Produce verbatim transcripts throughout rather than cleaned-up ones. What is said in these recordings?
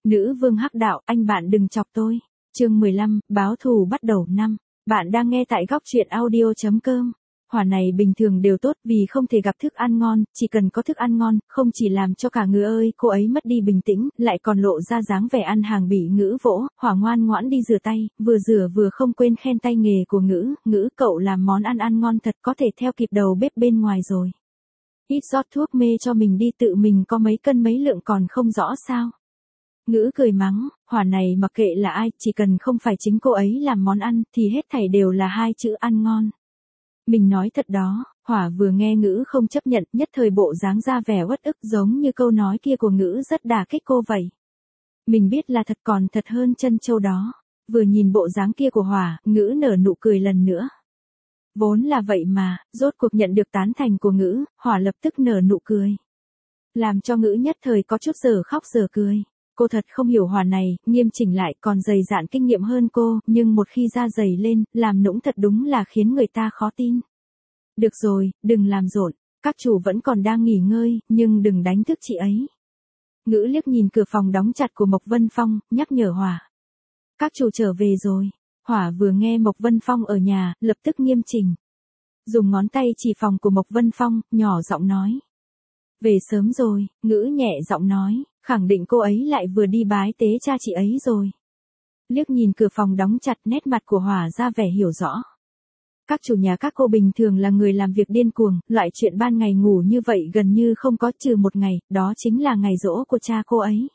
Nữ vương hắc đạo, anh bạn đừng chọc tôi. Chương mười lăm, báo thù bắt đầu năm. Bạn đang nghe tại góc truyện audio chấm com. Hỏa này bình thường đều tốt vì không thể gặp thức ăn ngon, chỉ cần có thức ăn ngon, không chỉ làm cho cả ngữ ơi cô ấy mất đi bình tĩnh, lại còn lộ ra dáng vẻ ăn hàng bị ngữ vỗ. Hỏa ngoan ngoãn đi rửa tay, vừa rửa vừa không quên khen tay nghề của ngữ. Ngữ cậu làm món ăn ăn ngon thật, có thể theo kịp đầu bếp bên ngoài rồi. Ít rót thuốc mê cho mình đi, tự mình có mấy cân mấy lượng còn không rõ sao. Ngữ cười mắng, Hỏa này mặc kệ là ai, chỉ cần không phải chính cô ấy làm món ăn, thì hết thảy đều là hai chữ ăn ngon. Mình nói thật đó. Hỏa vừa nghe Ngữ không chấp nhận, nhất thời bộ dáng ra vẻ uất ức, giống như câu nói kia của Ngữ rất đả kích cô vậy. Mình biết là thật, còn thật hơn chân châu đó. Vừa nhìn bộ dáng kia của Hỏa, Ngữ nở nụ cười lần nữa. Vốn là vậy mà, rốt cuộc nhận được tán thành của Ngữ, Hỏa lập tức nở nụ cười. Làm cho Ngữ nhất thời có chút giờ khóc giờ cười. Cô thật không hiểu Hỏa này, nghiêm chỉnh lại còn dày dạn kinh nghiệm hơn cô, nhưng một khi da dày lên, làm nũng thật đúng là khiến người ta khó tin. Được rồi, đừng làm rộn, các chủ vẫn còn đang nghỉ ngơi, nhưng đừng đánh thức chị ấy. Ngữ liếc nhìn cửa phòng đóng chặt của Mộc Vân Phong, nhắc nhở Hỏa. Các chủ trở về rồi. Hỏa vừa nghe Mộc Vân Phong ở nhà, lập tức nghiêm chỉnh. Dùng ngón tay chỉ phòng của Mộc Vân Phong, nhỏ giọng nói. Về sớm rồi, Ngữ nhẹ giọng nói, khẳng định cô ấy lại vừa đi bái tế cha chị ấy rồi. Liếc nhìn cửa phòng đóng chặt, nét mặt của Hỏa ra vẻ hiểu rõ. Các chủ nhà các cô bình thường là người làm việc điên cuồng, loại chuyện ban ngày ngủ như vậy gần như không có, trừ một ngày, đó chính là ngày giỗ của cha cô ấy.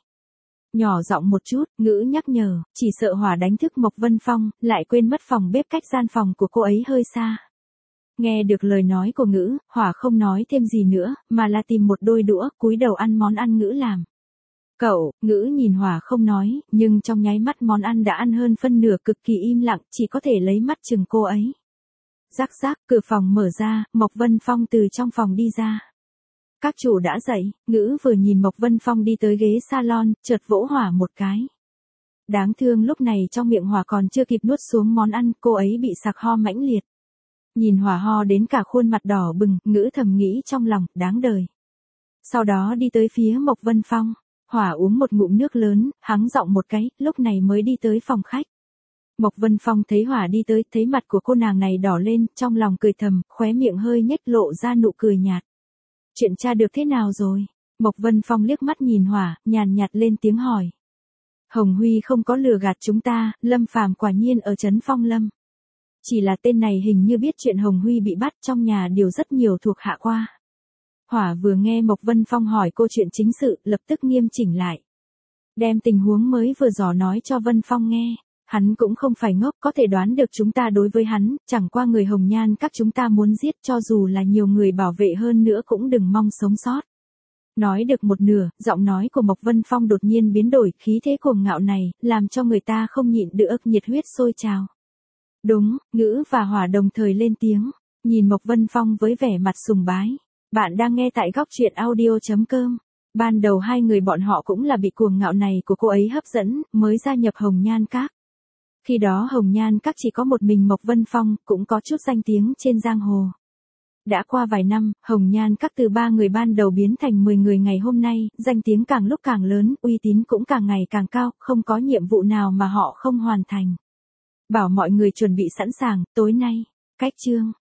Nhỏ giọng một chút, Ngữ nhắc nhở, chỉ sợ Hỏa đánh thức Mộc Vân Phong, lại quên mất phòng bếp cách gian phòng của cô ấy hơi xa. Nghe được lời nói của Ngữ, Hỏa không nói thêm gì nữa, mà là tìm một đôi đũa, cúi đầu ăn món ăn Ngữ làm. Cậu, Ngữ nhìn Hỏa không nói, nhưng trong nháy mắt món ăn đã ăn hơn phân nửa, cực kỳ im lặng, chỉ có thể lấy mắt chừng cô ấy. Rắc rắc, cửa phòng mở ra, Mộc Vân Phong từ trong phòng đi ra. Các chủ đã dậy, Ngữ vừa nhìn Mộc Vân Phong đi tới ghế salon, chợt vỗ Hỏa một cái. Đáng thương lúc này trong miệng Hỏa còn chưa kịp nuốt xuống món ăn, cô ấy bị sặc ho mãnh liệt. Nhìn Hỏa ho đến cả khuôn mặt đỏ bừng, Ngữ thầm nghĩ trong lòng, đáng đời. Sau đó đi tới phía Mộc Vân Phong. Hỏa uống một ngụm nước lớn, hắng giọng một cái, lúc này mới đi tới phòng khách. Mộc Vân Phong thấy Hỏa đi tới, thấy mặt của cô nàng này đỏ lên, trong lòng cười thầm, khóe miệng hơi nhếch lộ ra nụ cười nhạt. Chuyện tra được thế nào rồi? Mộc Vân Phong liếc mắt nhìn Hỏa, nhàn nhạt lên tiếng hỏi. Hồng Huy không có lừa gạt chúng ta, Lâm Phàm quả nhiên ở trấn Phong Lâm. Chỉ là tên này hình như biết chuyện Hồng Huy bị bắt, trong nhà điều rất nhiều thuộc hạ qua. Hỏa vừa nghe Mộc Vân Phong hỏi cô chuyện chính sự, lập tức nghiêm chỉnh lại. Đem tình huống mới vừa dò nói cho Vân Phong nghe. Hắn cũng không phải ngốc, có thể đoán được chúng ta đối với hắn, chẳng qua người Hồng Nhan các chúng ta muốn giết, cho dù là nhiều người bảo vệ hơn nữa cũng đừng mong sống sót. Nói được một nửa, giọng nói của Mộc Vân Phong đột nhiên biến đổi, khí thế cuồng ngạo này, làm cho người ta không nhịn được nhiệt huyết sôi trào. Đúng, Ngữ và Hỏa đồng thời lên tiếng, nhìn Mộc Vân Phong với vẻ mặt sùng bái. Bạn đang nghe tại góc truyện audio chấm com. Ban đầu hai người bọn họ cũng là bị cuồng ngạo này của cô ấy hấp dẫn, mới gia nhập Hồng Nhan Các. Khi đó Hồng Nhan Các chỉ có một mình Mộc Vân Phong, cũng có chút danh tiếng trên giang hồ. Đã qua vài năm, Hồng Nhan Các từ ba người ban đầu biến thành mười người ngày hôm nay, danh tiếng càng lúc càng lớn, uy tín cũng càng ngày càng cao, không có nhiệm vụ nào mà họ không hoàn thành. Bảo mọi người chuẩn bị sẵn sàng, tối nay, cách chương.